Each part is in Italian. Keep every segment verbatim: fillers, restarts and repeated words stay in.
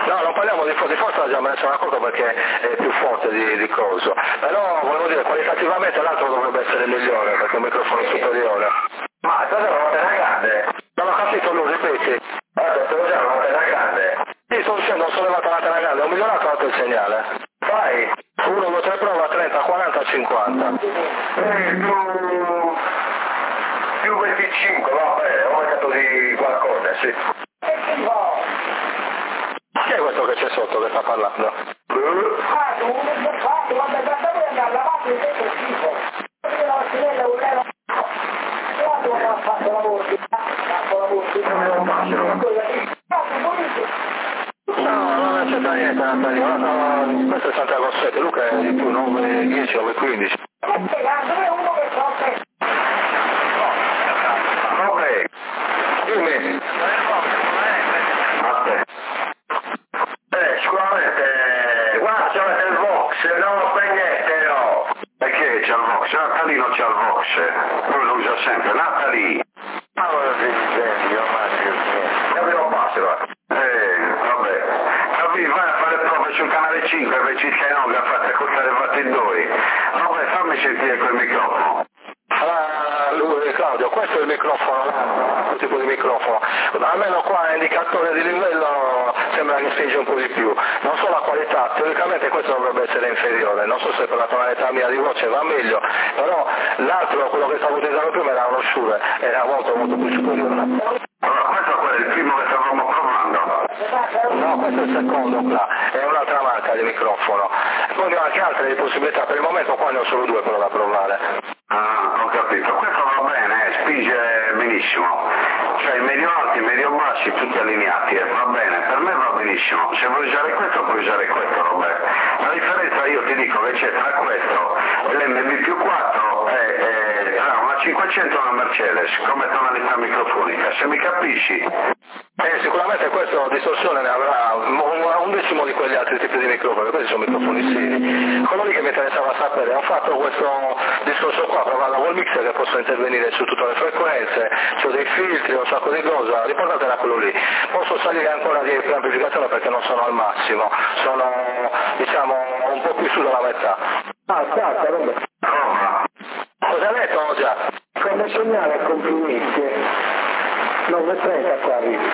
No, non parliamo di, di forza, già me ne sono accorto perché è più forte di, di coso. Però volevo dire, qualitativamente l'altro dovrebbe essere migliore perché è un microfono superiore. Ma cosa è una tela grande? Non ho capito lui, ripeti. Ho detto cos'è una tela grande? Sì, sto dicendo, ho sollevato la tela grande, ho migliorato anche il segnale. Vai! uno, due, tre, prova, trenta, quaranta, cinquanta. Eh, più... più venticinque, va bene, ho aumentato di qualcosa, sì. Chi è questo che c'è sotto che sta parlando? Ah, tu non mi fai, quando è andato a andare a lavare il tetto schifo. Io la mattinella voleva... Quando non ha fatto lavoro, fatto lavoro, no, non c'è da niente, Natalia, no, no, questo è Santiago sette, Luca è di più, nove, dieci, nove, quindici. dove è uno che soffre? Vabbè, Dimmi. aspetta. Eh, sicuramente, guarda, c'è il Vox, no, per niente, no. Perché c'è il Vox? Natalie non c'è il Vox, lui lo usa sempre, Natalie. Ah, ma sì, senti, io E abbiamo passo, eh, vabbè. Capì, vai a fare prove sul canale cinque invece che no, che ha fatto ascoltare fatti due. Vabbè, fammi sentire quel microfono. allora, lui, Claudio, questo è il microfono, questo tipo di microfono. Almeno qua l'indicatore di livello sembra che spinge un po' di più. Non so la qualità, teoricamente questo dovrebbe essere inferiore, non so se per la tonalità mia di voce va meglio, però l'altro, quello che stavo utilizzando prima era uno Shure, era molto molto più superiore. Allora, questo è il primo che stavamo provando. No, questo è il secondo qua, è un'altra marca di microfono. Poi ne ho anche altre possibilità, per il momento qua ne ho solo due però da provare. Ah, ho capito. Questo va bene, eh, spinge benissimo. Cioè i medio alti, i medio bassi, tutti allineati, eh, va bene, per me va benissimo. Se vuoi usare questo puoi usare questo, Roberto. La differenza io ti dico che c'è tra questo e l'M B più quattro è, è tra una cinquecento e una Mercedes, come tonalità microfonica, se mi capisci? Eh, sicuramente questo distorsione ne avrà un, un decimo di quegli altri tipi di microfoni, questi sono microfoni seri. Quello lì che mi interessava sapere, ho fatto questo discorso qua provando col mixer che posso intervenire su tutte le frequenze, ho dei filtri, un sacco di cose, riportatela a quello lì. Posso salire ancora di amplificazione perché non sono al massimo, sono diciamo un po' più su della metà. Ah, aspetta, vabbè. Roma. Cosa hai detto già? Come segnale a complimenti. nove trenta qua arrivi.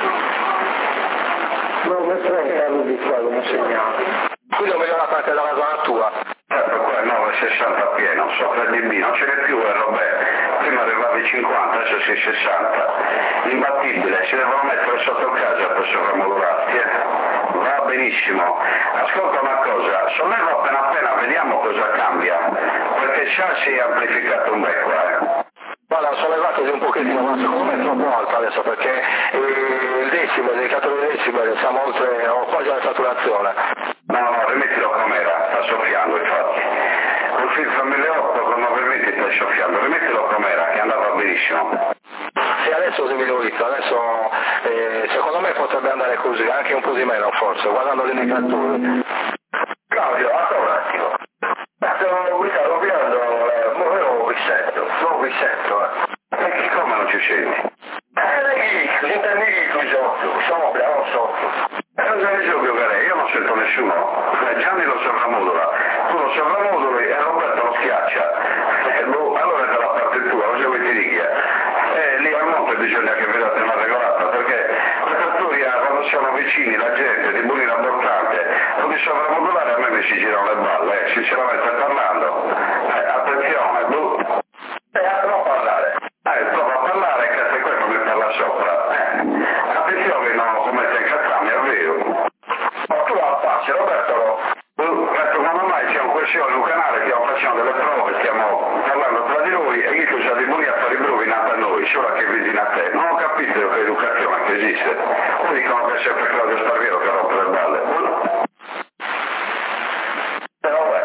nove trenta arrivi qua come segnale. Quindi ho migliorato anche dalla zona tua. Certo, qua è nove sessanta pieno, sopra il dB, non ce n'è più, eh, Roberto. Prima arrivavi cinquanta, adesso sei sessanta. Imbattibile, si devono mettere sotto casa per sovramodularti, eh. Va benissimo. Ascolta una cosa, sollevo appena appena, vediamo cosa cambia. Perché il chassis è amplificato un bel qua, eh. Guarda, ho sollevato di un pochettino, ma secondo me è troppo alto adesso perché eh, il decibel, l'indicatore di decibel, siamo oltre, ho quasi alla saturazione. No, no, rimettilo com'era, sta soffiando infatti. Col filtro mille otto con nove venti sta soffiando, rimettilo com'era, che andava benissimo. Sì, adesso ho diminuito, adesso eh, secondo me potrebbe andare così, anche un po' di meno forse, guardando l'indicatore. Claudio, aspetta un attimo. Mi stavo guidando, eh, nuovo risetto, nuovo risetto, eh. E che come non ci senti? Eh, lei, cosa intendi con sotto? Sopra, non sotto. E cosa ne so più che lei? Io non sento nessuno. Eh, Gianni lo sovramodula, tu lo sovramoduli e Roberto lo schiaccia. Eh, boh, allora è dalla parte tua, non so che ti dica. Eh, lì al monte bisogna che vedate una regolata, perché la cattura quando siamo vicini, la gente di bulina abortante, con il sovramodulare a me mi si girano le balle, eh, sinceramente parlando. Eh, attenzione, boh. Eh, non parlare. Eh, prova a parlare che se questo mi parla sopra. Eh, attenzione, no, come sei incazzami, è vero. Ma tu la passi, Roberto, uh, secondo me c'è un questione, un canale, stiamo facendo delle prove, stiamo parlando tra di noi e io che usa di buoni a fare i brovi nata a noi, solo che vicino a te. Non ho capito che educazione che esiste. O dicono che è sempre Claudio Sparviero che rompe le balle. Eh, vabbè.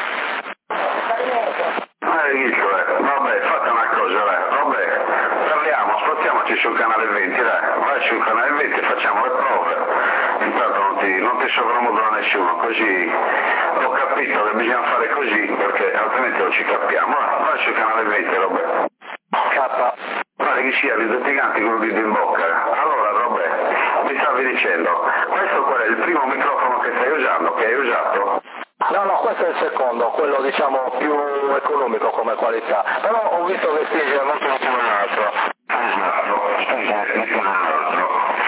Eh, dico, eh, vabbè, fate una cosa, eh. Vabbè, parliamo, spostiamoci sul canale venti, dai. Vai sul canale venti e facciamo le prove. Intanto non ti, non ti sovramodula nessuno, così ho capito che bisogna fare così perché altrimenti non ci capiamo. Eh, vai sul canale venti, Roberto. K. Guarda che sia, l'identicanti con il dito in bocca. Allora, Roberto, mi stavi dicendo, questo qual è il primo usando, che hai usato? No, no, questo è il secondo, quello diciamo più economico come qualità, però ho visto che spinge molto di più l'altro. Esatto, spinge di più l'altro.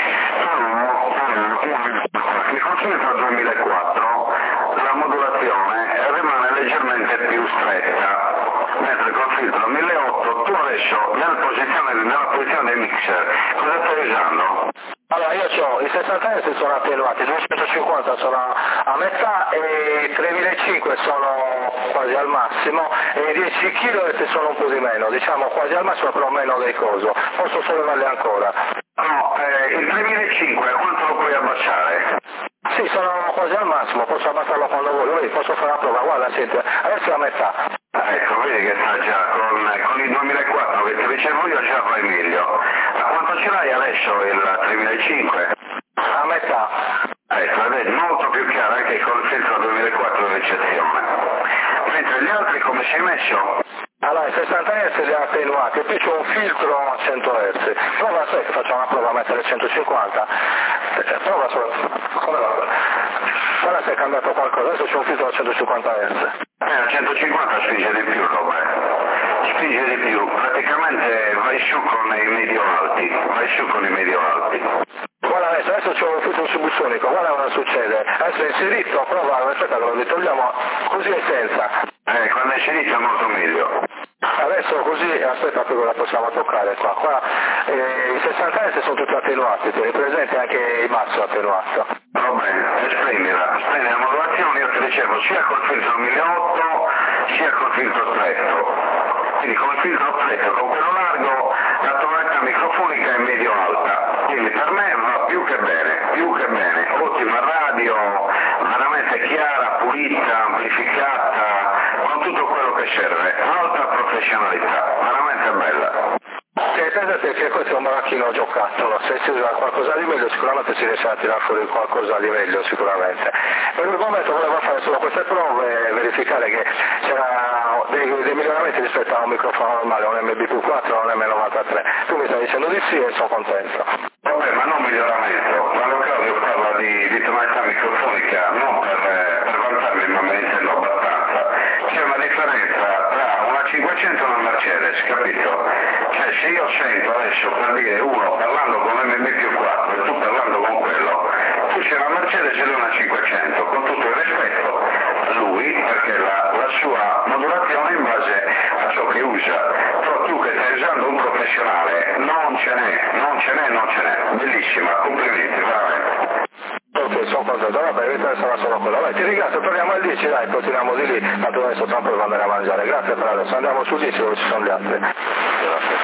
Mi consiglio il duemilaquattro, la modulazione rimane leggermente più stretta, mentre col filtro milleottocento tu adesso nella posizione, nella posizione dei mixer, cosa stai usando? Allora io ho i sessanta hertz sono attenuati, i duecentocinquanta sono a metà e i tremilacinquecento sono quasi al massimo e i dieci chilohertz sono un po' di meno, diciamo quasi al massimo però meno del coso, posso sollevarli ancora. No, eh, il tremilacinquecento quanto lo puoi abbassare? Sì, sono quasi al massimo, posso abbassarlo quando voglio, vedi, posso fare la prova, guarda, senti, adesso è a metà. Ecco, vedi che sta già con, con il duemilaquattro che ti dicevo io già vai meglio. A quanto ce l'hai adesso il tremilacinquecento? A metà. Ecco, vedi, molto più chiaro anche con il filtro duemilaquattro di ricezione. Mentre gli altri come si è messo? Allora, i sessanta hertz li ha attenuati e poi c'è un filtro a cento hertz. Prova, sai che facciamo una prova a mettere centocinquanta. Prova solo. Come va? Guarda se è cambiato qualcosa, adesso c'è un filtro a centocinquanta hertz. Eh, a centocinquanta spinge di più, Robert. Spinge di più. Praticamente vai su con i medio alti. Vai su con i medio alti. Guarda adesso, adesso c'è un filtro subsonico, guarda cosa succede. Adesso è inserito, prova, aspetta che lo ritogliamo, così è senza. Eh, quando è inserito è molto meglio. Adesso così, aspetta che la possiamo toccare qua, qua eh, i sessanta hertz sono tutti attenuati, tieni presente anche il basso attenuato. Va bene, splendida, splendida modulazione, io ti dicevo sia col filtro milleottocento sia col filtro stretto. Quindi con il filtro stretto, con quello largo, la tonalità microfonica è medio alta. Quindi per me va più che bene, più che bene. Ottima radio, veramente chiara, pulita, amplificata, con tutto quello che serve. Alta professionalità, veramente bella. Tieni presente che questo è un baracchino giocattolo, se si usa qualcosa di meglio sicuramente si riesce a tirare fuori qualcosa di meglio sicuramente. Per il momento volevo fare solo queste prove e verificare che c'era dei, dei miglioramenti rispetto a un microfono normale, un M B Q quattro o un M novantatré. Tu mi stai dicendo di sì e sono contento. Vabbè, ma non miglioramento, quando Claudio parla di, di tonalità microfonica non per, per vantarmi, ma me ne intendo abbastanza. C'è una differenza tra una cinquecento e una Mercedes, capito? Cioè se io sento adesso per dire uno parlando con M B Q quattro e tu parlando con quello, tu c'è una Mercedes e lui una cinquecento, con tutto il rispetto a lui, perché la, la sua modulazione è in base a ciò che usa, però tu che stai usando un professionale non ce n'è, non ce n'è, non ce n'è, bellissima, complimenti, veramente. Ok, sono contento, vabbè, mi sarà solo quello. Vabbè, ti ringrazio, torniamo al dieci, dai, continuiamo di lì, tanto adesso tra un po' devo andare a mangiare. Grazie per adesso, andiamo sul dieci dove ci sono gli altri. Grazie.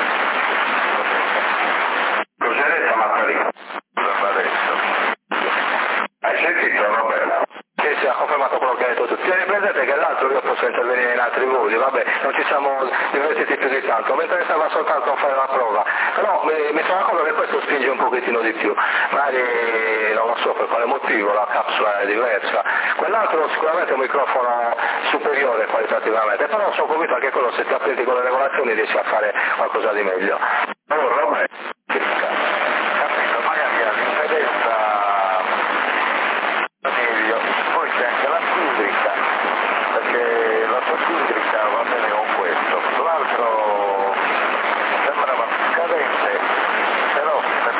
Cos'hai detto Mattarino? Cosa ha detto? Hai sentito Roberto? Sì, sì, ha confermato quello che hai detto tu. Tieni presente che l'altro io posso intervenire in altri modi, vabbè, non ci siamo divertiti più di tanto, mi interessava soltanto fare la prova, però mi, mi sono accorto che questo spinge un pochettino di più, magari non lo so per quale motivo, la capsula è diversa, quell'altro sicuramente è un microfono superiore qualitativamente, però sono convinto che quello se ti applichi con le regolazioni riesci a fare qualcosa di meglio. Oh Roberto.